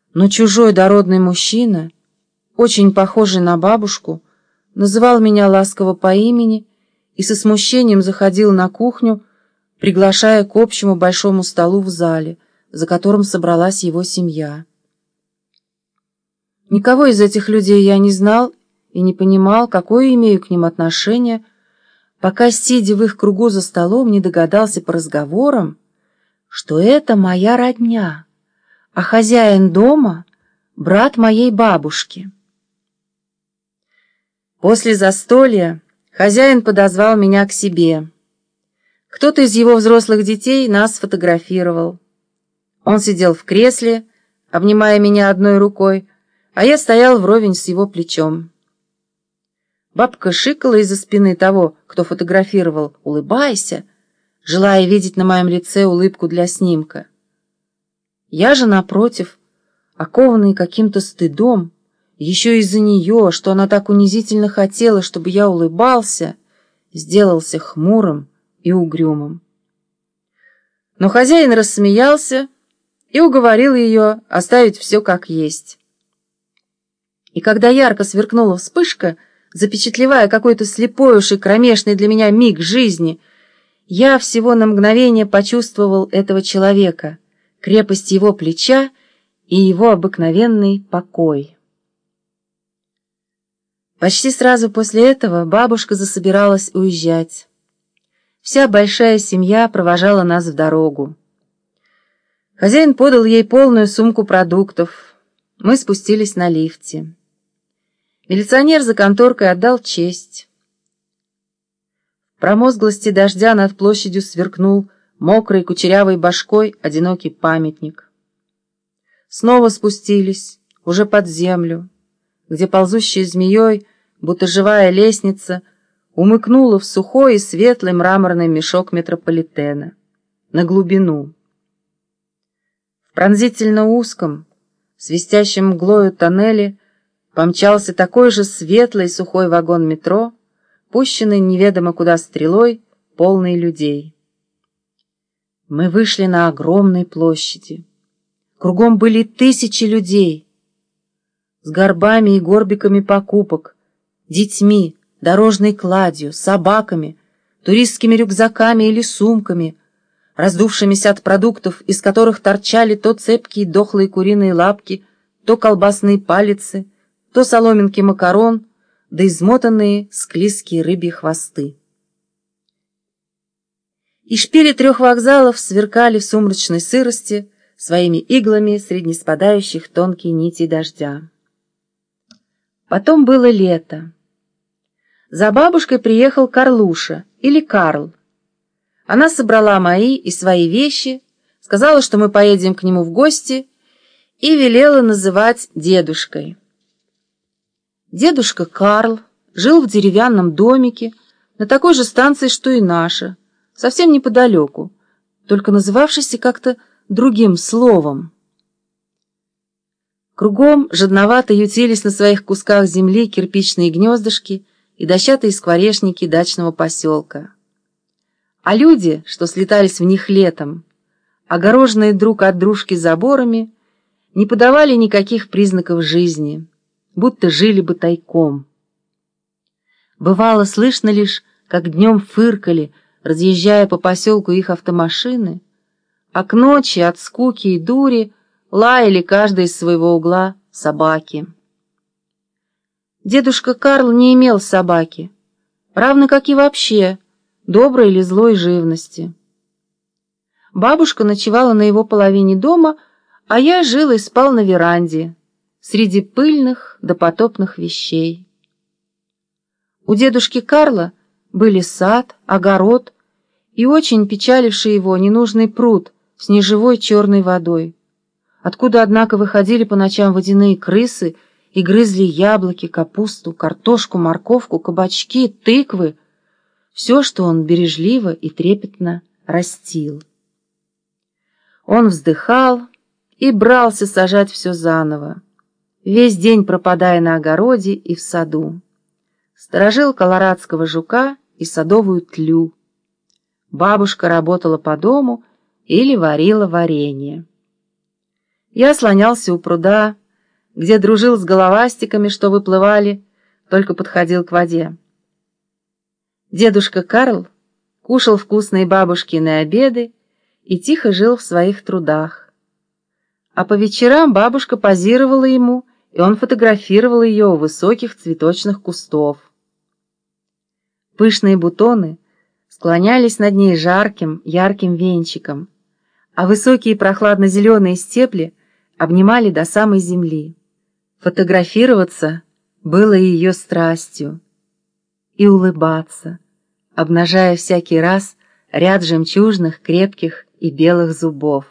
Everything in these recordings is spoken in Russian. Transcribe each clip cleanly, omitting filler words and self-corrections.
Но чужой дородный мужчина, очень похожий на бабушку, называл меня ласково по имени и со смущением заходил на кухню, приглашая к общему большому столу в зале, за которым собралась его семья. Никого из этих людей я не знал и не понимал, какое имею к ним отношение, пока, сидя в их кругу за столом, не догадался по разговорам, что это моя родня, а хозяин дома — брат моей бабушки. После застолья хозяин подозвал меня к себе. Кто-то из его взрослых детей нас сфотографировал. Он сидел в кресле, обнимая меня одной рукой, а я стоял вровень с его плечом. Бабка шикала из-за спины того, кто фотографировал: «Улыбайся», желая видеть на моем лице улыбку для снимка. Я же, напротив, окованный каким-то стыдом, еще из-за нее, что она так унизительно хотела, чтобы я улыбался, сделался хмурым и угрюмым. Но хозяин рассмеялся и уговорил ее оставить все как есть. И когда ярко сверкнула вспышка, запечатлевая какой-то слепой уж и кромешный для меня миг жизни, я всего на мгновение почувствовал этого человека, крепость его плеча и его обыкновенный покой. Почти сразу после этого бабушка засобиралась уезжать. Вся большая семья провожала нас в дорогу. Хозяин подал ей полную сумку продуктов. Мы спустились на лифте. Милиционер за конторкой отдал честь. В промозглости дождя над площадью сверкнул мокрой кучерявой башкой одинокий памятник. Снова спустились, уже под землю, где ползущая змеей, будто живая лестница, умыкнула в сухой и светлый мраморный мешок метрополитена, на глубину. В пронзительно узком, свистящем мглою тоннеле помчался такой же светлый и сухой вагон метро, пущенный неведомо куда стрелой, полный людей. Мы вышли на огромной площади. Кругом были тысячи людей с горбами и горбиками покупок, детьми, дорожной кладью, собаками, туристскими рюкзаками или сумками, раздувшимися от продуктов, из которых торчали то цепкие дохлые куриные лапки, то колбасные палицы, то соломинки макарон, да измотанные склизкие рыбьи хвосты. И шпили 3 вокзалов сверкали в сумрачной сырости своими иглами среди неспадающих тонкие нитей дождя. Потом было лето. За бабушкой приехал Карлуша, или Карл. Она собрала мои и свои вещи, сказала, что мы поедем к нему в гости, и велела называть дедушкой. Дедушка Карл жил в деревянном домике на такой же станции, что и наша, совсем неподалеку, только называвшийся как-то другим словом. Кругом жадновато ютились на своих кусках земли кирпичные гнездышки и дощатые скворечники дачного поселка. А люди, что слетались в них летом, огороженные друг от дружки заборами, не подавали никаких признаков жизни, будто жили бы тайком. Бывало слышно лишь, как днем фыркали, разъезжая по поселку их автомашины, а к ночи от скуки и дури лаяли каждый из своего угла собаки. Дедушка Карл не имел собаки, равно как и вообще доброй или злой живности. Бабушка ночевала на его половине дома, а я жил и спал на веранде, среди пыльных допотопных вещей. У дедушки Карла были сад, огород и очень печаливший его ненужный пруд с неживой черной водой, откуда, однако, выходили по ночам водяные крысы и грызли яблоки, капусту, картошку, морковку, кабачки, тыквы, все, что он бережливо и трепетно растил. Он вздыхал и брался сажать все заново, весь день пропадая на огороде и в саду. Сторожил колорадского жука и садовую тлю. Бабушка работала по дому или варила варенье. Я слонялся у пруда, где дружил с головастиками, что выплывали, только подходил к воде. Дедушка Карл кушал вкусные бабушкины обеды и тихо жил в своих трудах. А по вечерам бабушка позировала ему, и он фотографировал ее у высоких цветочных кустов. Пышные бутоны склонялись над ней жарким, ярким венчиком, а высокие прохладно-зеленые стебли обнимали до самой земли. Фотографироваться было ее страстью, и улыбаться, обнажая всякий раз ряд жемчужных, крепких и белых зубов.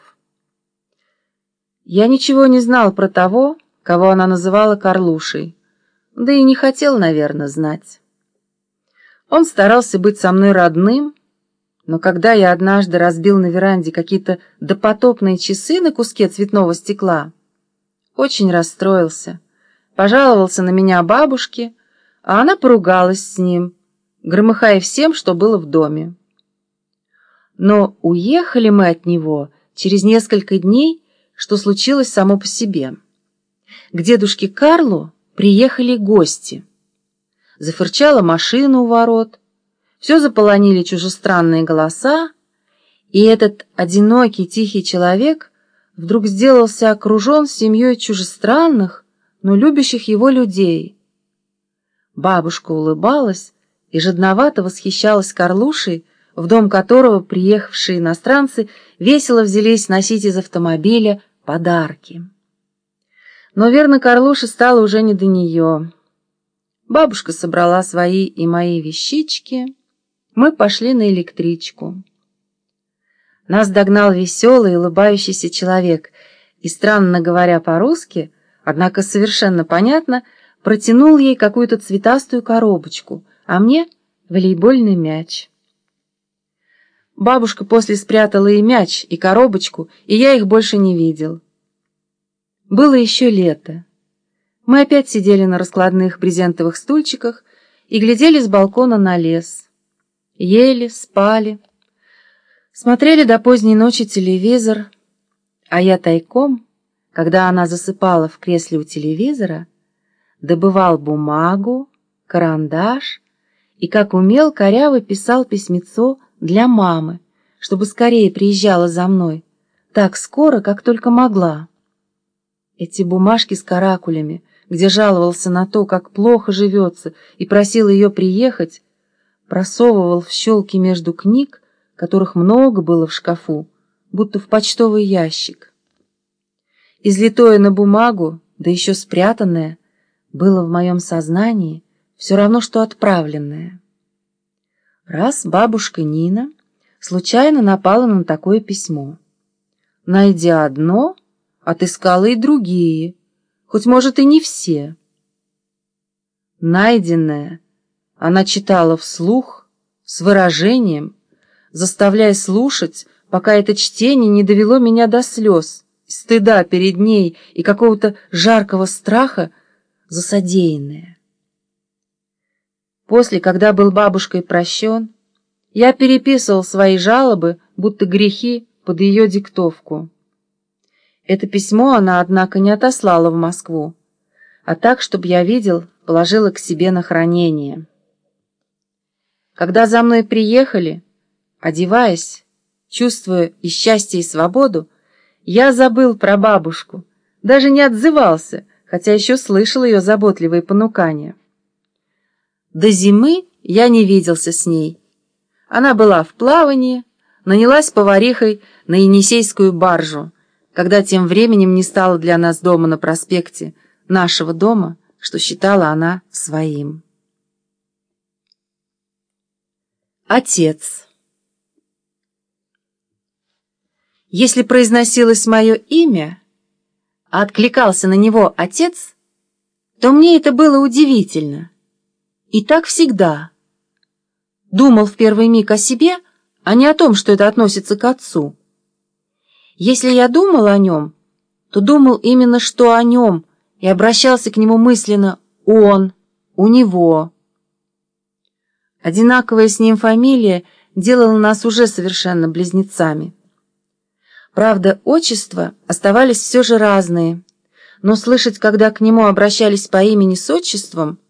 Я ничего не знал про того, кого она называла Карлушей, да и не хотел, наверное, знать. Он старался быть со мной родным, но когда я однажды разбил на веранде какие-то допотопные часы на куске цветного стекла, очень расстроился, пожаловался на меня бабушке, а она поругалась с ним, громыхая всем, что было в доме. Но уехали мы от него через несколько дней, что случилось само по себе. К дедушке Карлу приехали гости. Зафырчала машина у ворот, все заполонили чужестранные голоса, и этот одинокий тихий человек вдруг сделался окружен семьей чужестранных, но любящих его людей. Бабушка улыбалась и жадновато восхищалась Карлушей, в дом которого приехавшие иностранцы весело взялись носить из автомобиля подарки. Но, верно, Карлуше стало уже не до нее. Бабушка собрала свои и мои вещички. Мы пошли на электричку. Нас догнал веселый, улыбающийся человек и, странно говоря по-русски, однако совершенно понятно, протянул ей какую-то цветастую коробочку, а мне — волейбольный мяч. Бабушка после спрятала и мяч, и коробочку, и я их больше не видел. Было еще лето. Мы опять сидели на раскладных брезентовых стульчиках и глядели с балкона на лес. Ели, спали, смотрели до поздней ночи телевизор, а я тайком, когда она засыпала в кресле у телевизора, добывал бумагу, карандаш и, как умел, коряво писал письмецо для мамы, чтобы скорее приезжала за мной, так скоро, как только могла. Эти бумажки с каракулями, где жаловался на то, как плохо живется, и просил ее приехать, просовывал в щелки между книг, которых много было в шкафу, будто в почтовый ящик. Излитое на бумагу, да еще спрятанное, было в моем сознании все равно, что отправленное. Раз бабушка Нина случайно напала на такое письмо. Найдя одно, отыскала и другие, хоть, может, и не все. Найденное она читала вслух, с выражением, заставляя слушать, пока это чтение не довело меня до слез, стыда перед ней и какого-то жаркого страха за содеянное. После, когда был бабушкой прощен, я переписывал свои жалобы, будто грехи, под ее диктовку. Это письмо она, однако, не отослала в Москву, а так, чтобы я видел, положила к себе на хранение. Когда за мной приехали, одеваясь, чувствуя и счастье, и свободу, я забыл про бабушку, даже не отзывался, хотя еще слышал ее заботливые понукания. До зимы я не виделся с ней. Она была в плавании, нанялась поварихой на Енисейскую баржу, когда тем временем не стало для нас дома на проспекте, нашего дома, что считала она своим. Отец. Если произносилось мое имя, а откликался на него отец, то мне это было удивительно. И так всегда. Думал в первый миг о себе, а не о том, что это относится к отцу. Если я думал о нем, то думал именно что о нем и обращался к нему мысленно «он», «у него». Одинаковая с ним фамилия делала нас уже совершенно близнецами. Правда, отчества оставались все же разные, но слышать, когда к нему обращались по имени с отчеством,